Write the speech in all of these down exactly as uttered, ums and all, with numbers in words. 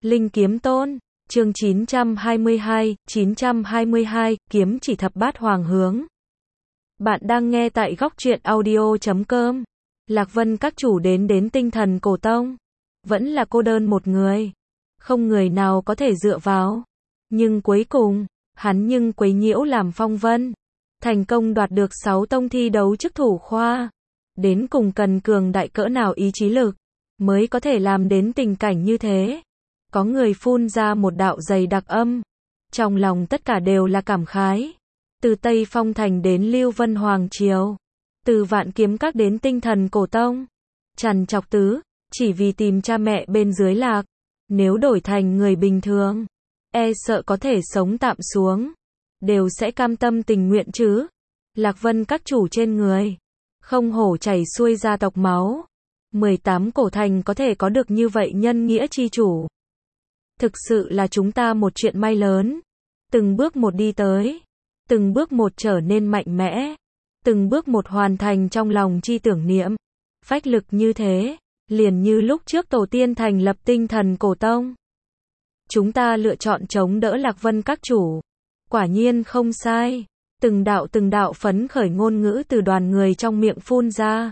Linh Kiếm Tôn, chương chín trăm hai mươi hai, chín trăm hai mươi hai, kiếm chỉ thập bát hoàng hướng. Bạn đang nghe tại góc truyện audio chấm com. Lạc Vân các chủ đến đến Tinh Thần Cổ Tông, vẫn là cô đơn một người, không người nào có thể dựa vào. Nhưng cuối cùng, hắn nhưng quấy nhiễu làm phong vân, thành công đoạt được sáu tông thi đấu chức thủ khoa. Đến cùng cần cường đại cỡ nào ý chí lực, mới có thể làm đến tình cảnh như thế. Có người phun ra một đạo dày đặc âm, trong lòng tất cả đều là cảm khái. Từ Tây Phong Thành đến Lưu Vân Hoàng Triều, từ Vạn Kiếm Các đến Tinh Thần Cổ Tông, trằn trọc tứ, chỉ vì tìm cha mẹ bên dưới lạc. Nếu đổi thành người bình thường, e sợ có thể sống tạm xuống, đều sẽ cam tâm tình nguyện chứ. Lạc Vân các chủ trên người, không hổ chảy xuôi gia tộc máu. mười tám cổ thành có thể có được như vậy nhân nghĩa chi chủ. Thực sự là chúng ta một chuyện may lớn. Từng bước một đi tới, từng bước một trở nên mạnh mẽ, từng bước một hoàn thành trong lòng chi tưởng niệm. Phách lực như thế, liền như lúc trước tổ tiên thành lập Tinh Thần Cổ Tông. Chúng ta lựa chọn chống đỡ Lạc Vân các chủ. Quả nhiên không sai. Từng đạo từng đạo phấn khởi ngôn ngữ từ đoàn người trong miệng phun ra.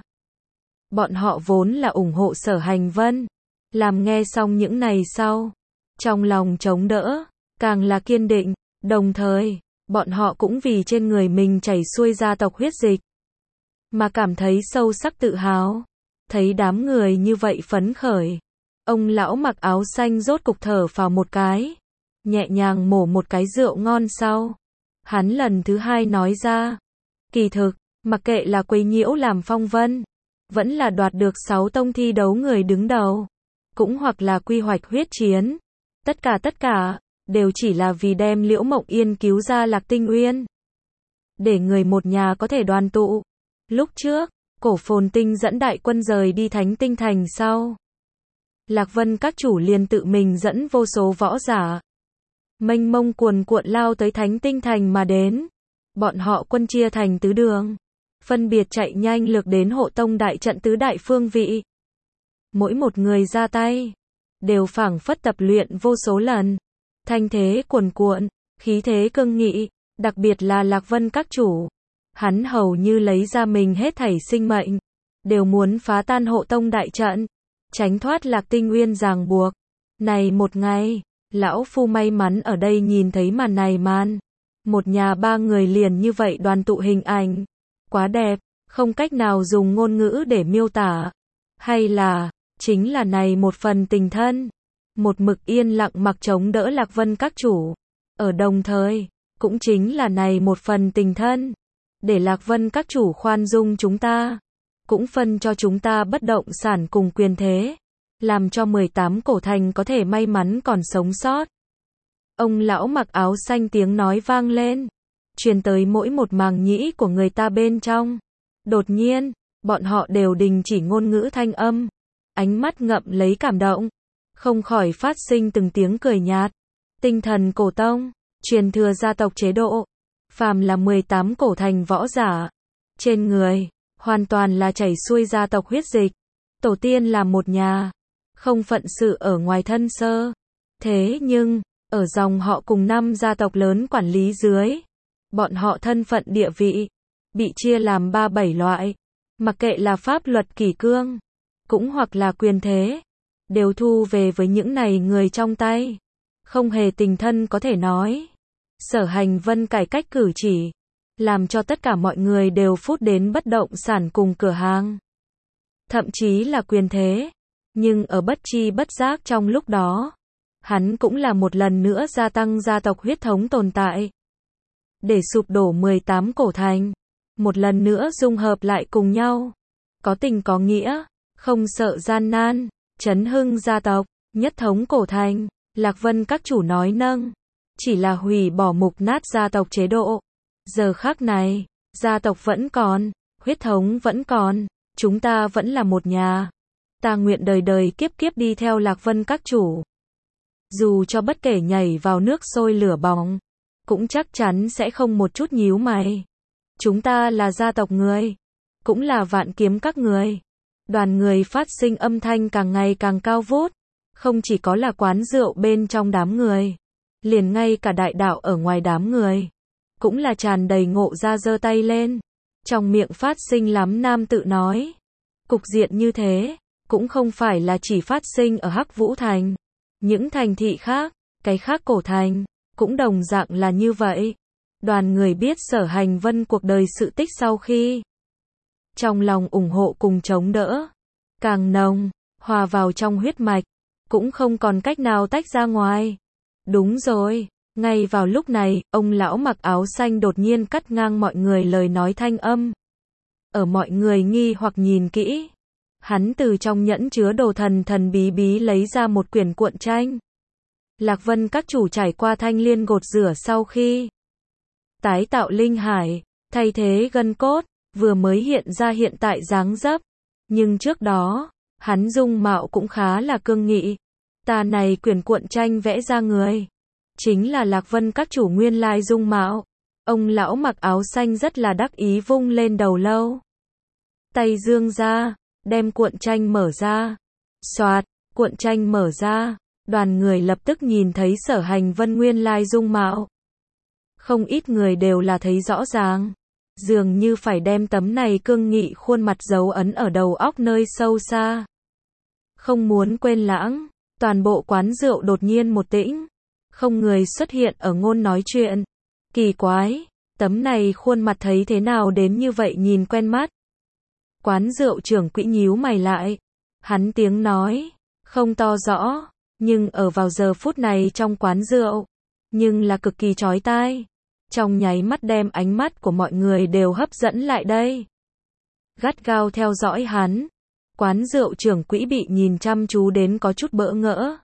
Bọn họ vốn là ủng hộ Sở Hành Vân, làm nghe xong những này sau, trong lòng chống đỡ, càng là kiên định. Đồng thời, bọn họ cũng vì trên người mình chảy xuôi gia tộc huyết dịch, mà cảm thấy sâu sắc tự hào. Thấy đám người như vậy phấn khởi, ông lão mặc áo xanh rốt cục thở phào một cái, nhẹ nhàng mổ một cái rượu ngon sau. Hắn lần thứ hai nói ra, kỳ thực, mặc kệ là quấy nhiễu làm phong vân, vẫn là đoạt được sáu tông thi đấu người đứng đầu, cũng hoặc là quy hoạch huyết chiến, tất cả tất cả, đều chỉ là vì đem Liễu Mộng Yên cứu ra Lạc Tinh Uyên, để người một nhà có thể đoàn tụ. Lúc trước, Cổ Phồn Tinh dẫn đại quân rời đi Thánh Tinh Thành sau, Lạc Vân các chủ liền tự mình dẫn vô số võ giả, mênh mông cuồn cuộn lao tới Thánh Tinh Thành mà đến. Bọn họ quân chia thành tứ đường, phân biệt chạy nhanh lược đến hộ tông đại trận tứ đại phương vị. Mỗi một người ra tay, đều phảng phất tập luyện vô số lần. Thanh thế cuồn cuộn, khí thế cương nghị, đặc biệt là Lạc Vân các chủ. Hắn hầu như lấy ra mình hết thảy sinh mệnh, đều muốn phá tan hộ tông đại trận, tránh thoát Lạc Tinh Uyên ràng buộc. Này một ngày, lão phu may mắn ở đây nhìn thấy màn này màn. Một nhà ba người liền như vậy đoàn tụ hình ảnh. Quá đẹp, không cách nào dùng ngôn ngữ để miêu tả. Hay là, chính là này một phần tình thân. Một mực yên lặng mặc chống đỡ Lạc Vân các chủ. Ở đồng thời, cũng chính là này một phần tình thân. Để Lạc Vân các chủ khoan dung chúng ta. Cũng phân cho chúng ta bất động sản cùng quyền thế. Làm cho mười tám cổ thành có thể may mắn còn sống sót. Ông lão mặc áo xanh tiếng nói vang lên, truyền tới mỗi một màng nhĩ của người ta bên trong. Đột nhiên, bọn họ đều đình chỉ ngôn ngữ thanh âm, ánh mắt ngậm lấy cảm động, không khỏi phát sinh từng tiếng cười nhạt. Tinh Thần Cổ Tông, truyền thừa gia tộc chế độ, phàm là mười tám cổ thành võ giả, trên người, hoàn toàn là chảy xuôi gia tộc huyết dịch. Tổ tiên là một nhà, không phận sự ở ngoài thân sơ. Thế nhưng, ở dòng họ cùng năm gia tộc lớn quản lý dưới, bọn họ thân phận địa vị, bị chia làm ba bảy loại. Mặc kệ là pháp luật kỷ cương, cũng hoặc là quyền thế, đều thu về với những này người trong tay. Không hề tình thân có thể nói. Sở Hành Vân cải cách cử chỉ, làm cho tất cả mọi người đều phút đến bất động sản cùng cửa hàng. Thậm chí là quyền thế. Nhưng ở bất chi bất giác trong lúc đó, hắn cũng là một lần nữa gia tăng gia tộc huyết thống tồn tại. Để sụp đổ mười tám cổ thành, một lần nữa dung hợp lại cùng nhau. Có tình có nghĩa, không sợ gian nan, chấn hưng gia tộc, nhất thống cổ thành. Lạc Vân các chủ nói nâng, chỉ là hủy bỏ mục nát gia tộc chế độ. Giờ khắc này, gia tộc vẫn còn, huyết thống vẫn còn, chúng ta vẫn là một nhà. Ta nguyện đời đời kiếp kiếp đi theo Lạc Vân các chủ. Dù cho bất kể nhảy vào nước sôi lửa bỏng, cũng chắc chắn sẽ không một chút nhíu mày. Chúng ta là gia tộc người, cũng là Vạn Kiếm các người. Đoàn người phát sinh âm thanh càng ngày càng cao vút. Không chỉ có là quán rượu bên trong đám người, liền ngay cả đại đạo ở ngoài đám người, cũng là tràn đầy ngộ ra giơ tay lên, trong miệng phát sinh lắm nam tự nói. Cục diện như thế, cũng không phải là chỉ phát sinh ở Hắc Vũ Thành. Những thành thị khác, cái khác cổ thành, cũng đồng dạng là như vậy. Đoàn người biết Sở Hành Vân cuộc đời sự tích sau khi, trong lòng ủng hộ cùng chống đỡ, càng nồng, hòa vào trong huyết mạch, cũng không còn cách nào tách ra ngoài. Đúng rồi, ngay vào lúc này, ông lão mặc áo xanh đột nhiên cắt ngang mọi người lời nói thanh âm. Ở mọi người nghi hoặc nhìn kỹ, hắn từ trong nhẫn chứa đồ thần thần bí bí lấy ra một quyển cuộn tranh. Lạc Vân các chủ trải qua thanh liên gột rửa sau khi tái tạo linh hải, thay thế gân cốt, vừa mới hiện ra hiện tại dáng dấp. Nhưng trước đó, hắn dung mạo cũng khá là cương nghị. Ta này quyển cuộn tranh vẽ ra người, chính là Lạc Vân các chủ nguyên lai dung mạo. Ông lão mặc áo xanh rất là đắc ý vung lên đầu lâu. Tay dương ra, đem cuộn tranh mở ra. Xoạt, cuộn tranh mở ra, đoàn người lập tức nhìn thấy Sở Hành Vân nguyên lai dung mạo. Không ít người đều là thấy rõ ràng, dường như phải đem tấm này cương nghị khuôn mặt dấu ấn ở đầu óc nơi sâu xa. Không muốn quên lãng, toàn bộ quán rượu đột nhiên một tĩnh, không người xuất hiện ở ngôn nói chuyện. Kỳ quái, tấm này khuôn mặt thấy thế nào đến như vậy nhìn quen mắt. Quán rượu trưởng quỹ nhíu mày lại, hắn tiếng nói, không to rõ, nhưng ở vào giờ phút này trong quán rượu, nhưng là cực kỳ chói tai. Trong nháy mắt đem ánh mắt của mọi người đều hấp dẫn lại đây. Gắt gao theo dõi hắn. Quán rượu trưởng quỹ bị nhìn chăm chú đến có chút bỡ ngỡ.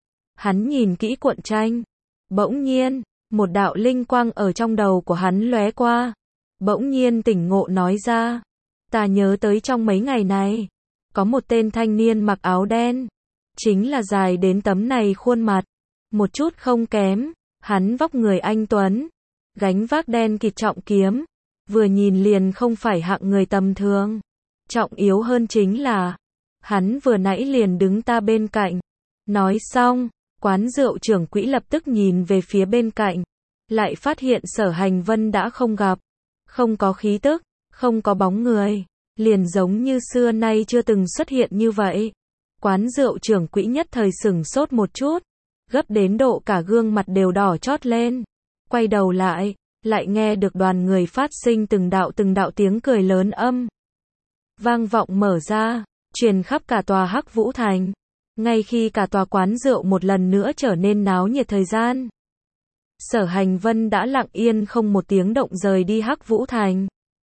Hắn nhìn kỹ cuộn tranh. Bỗng nhiên, một đạo linh quang ở trong đầu của hắn lóe qua. Bỗng nhiên tỉnh ngộ nói ra. Ta nhớ tới trong mấy ngày này, có một tên thanh niên mặc áo đen. Chính là dài đến tấm này khuôn mặt. Một chút không kém. Hắn vóc người anh tuấn. Gánh vác đen kịt trọng kiếm. Vừa nhìn liền không phải hạng người tầm thường. Trọng yếu hơn chính là, hắn vừa nãy liền đứng ta bên cạnh. Nói xong, quán rượu trưởng quỹ lập tức nhìn về phía bên cạnh. Lại phát hiện Sở Hành Vân đã không gặp. Không có khí tức, không có bóng người. Liền giống như xưa nay chưa từng xuất hiện như vậy. Quán rượu trưởng quỹ nhất thời sửng sốt một chút. Gấp đến độ cả gương mặt đều đỏ chót lên. Quay đầu lại, lại nghe được đoàn người phát sinh từng đạo từng đạo tiếng cười lớn âm. Vang vọng mở ra, truyền khắp cả tòa Hắc Vũ Thành. Ngay khi cả tòa quán rượu một lần nữa trở nên náo nhiệt thời gian. Sở Hành Vân đã lặng yên không một tiếng động rời đi Hắc Vũ Thành.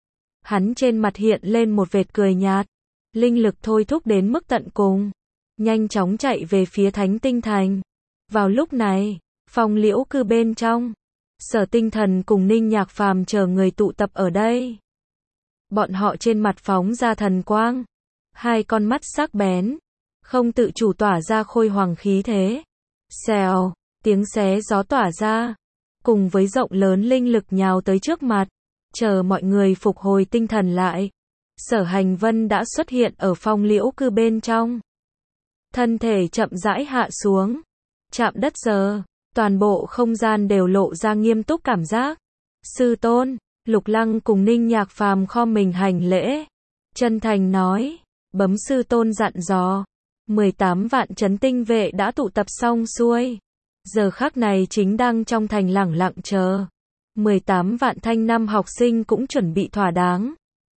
Hắn trên mặt hiện lên một vệt cười nhạt. Linh lực thôi thúc đến mức tận cùng. Nhanh chóng chạy về phía Thánh Tinh Thành. Vào lúc này, Phong Liễu Cư bên trong. Sở Tinh Thần cùng Ninh Nhạc Phàm chờ người tụ tập ở đây. Bọn họ trên mặt phóng ra thần quang. Hai con mắt sắc bén. Không tự chủ tỏa ra khôi hoàng khí thế. Xèo, tiếng xé gió tỏa ra. Cùng với rộng lớn linh lực nhào tới trước mặt. Chờ mọi người phục hồi tinh thần lại. Sở Hành Vân đã xuất hiện ở Phong Liễu Cư bên trong. Thân thể chậm rãi hạ xuống. Chạm đất giờ. Toàn bộ không gian đều lộ ra nghiêm túc cảm giác. Sư tôn, Lục Lăng cùng Ninh Nhạc Phàm khom mình hành lễ. Chân thành nói, bấm sư tôn dặn dò. mười tám vạn trấn tinh vệ đã tụ tập xong xuôi. Giờ khắc này chính đang trong thành lẳng lặng chờ. mười tám vạn thanh năm học sinh cũng chuẩn bị thỏa đáng.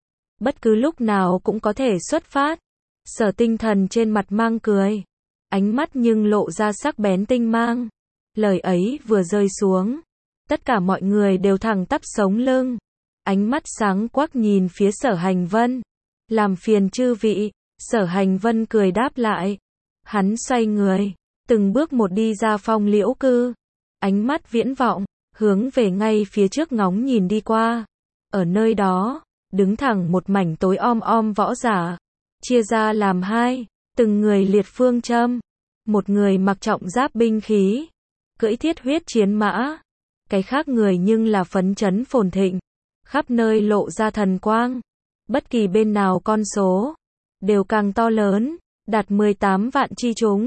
Bất cứ lúc nào cũng có thể xuất phát. Sở Tinh Thần trên mặt mang cười. Ánh mắt nhưng lộ ra sắc bén tinh mang. Lời ấy vừa rơi xuống. Tất cả mọi người đều thẳng tắp sống lưng. Ánh mắt sáng quắc nhìn phía Sở Hành Vân. Làm phiền chư vị. Sở Hành Vân cười đáp lại. Hắn xoay người. Từng bước một đi ra Phong Liễu Cư. Ánh mắt viễn vọng. Hướng về ngay phía trước ngóng nhìn đi qua. Ở nơi đó. Đứng thẳng một mảnh tối om om võ giả. Chia ra làm hai. Từng người liệt phương châm. Một người mặc trọng giáp binh khí. Cưỡi thiết huyết chiến mã. Cái khác người nhưng là phấn chấn phồn thịnh. Khắp nơi lộ ra thần quang. Bất kỳ bên nào con số. Đều càng to lớn. Đạt mười tám vạn chi chúng.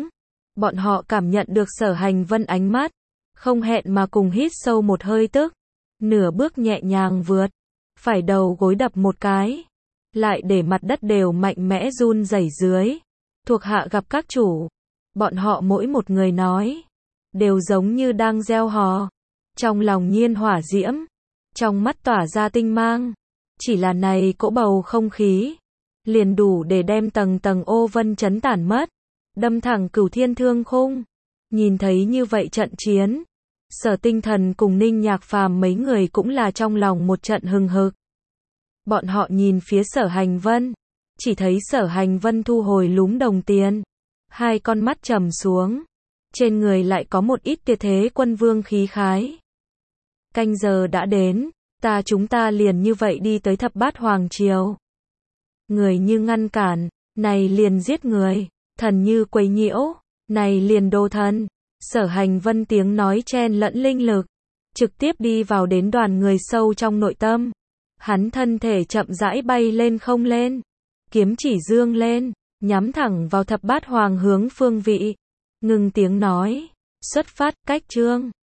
Bọn họ cảm nhận được Sở Hành Vân ánh mắt, không hẹn mà cùng hít sâu một hơi tức, nửa bước nhẹ nhàng vượt, phải đầu gối đập một cái, lại để mặt đất đều mạnh mẽ run rẩy dưới. Thuộc hạ gặp các chủ, bọn họ mỗi một người nói, đều giống như đang gieo hò, trong lòng nhiên hỏa diễm, trong mắt tỏa ra tinh mang, chỉ là này cỗ bầu không khí, liền đủ để đem tầng tầng ô vân chấn tản mất, đâm thẳng cửu thiên thương khung. Nhìn thấy như vậy trận chiến, Sở Tinh Thần cùng Ninh Nhạc Phàm mấy người cũng là trong lòng một trận hừng hực. Bọn họ nhìn phía Sở Hành Vân, chỉ thấy Sở Hành Vân thu hồi lúm đồng tiền, hai con mắt trầm xuống, trên người lại có một ít tuyệt thế quân vương khí khái. Canh giờ đã đến, ta chúng ta liền như vậy đi tới thập bát hoàng triều. Người như ngăn cản, này liền giết người, thần như quấy nhiễu, này liền đồ thần. Sở Hành Vân tiếng nói chen lẫn linh lực, trực tiếp đi vào đến đoàn người sâu trong nội tâm. Hắn thân thể chậm rãi bay lên không lên, kiếm chỉ dương lên, nhắm thẳng vào thập bát hoàng hướng phương vị. Ngừng tiếng nói, xuất phát, cách chương.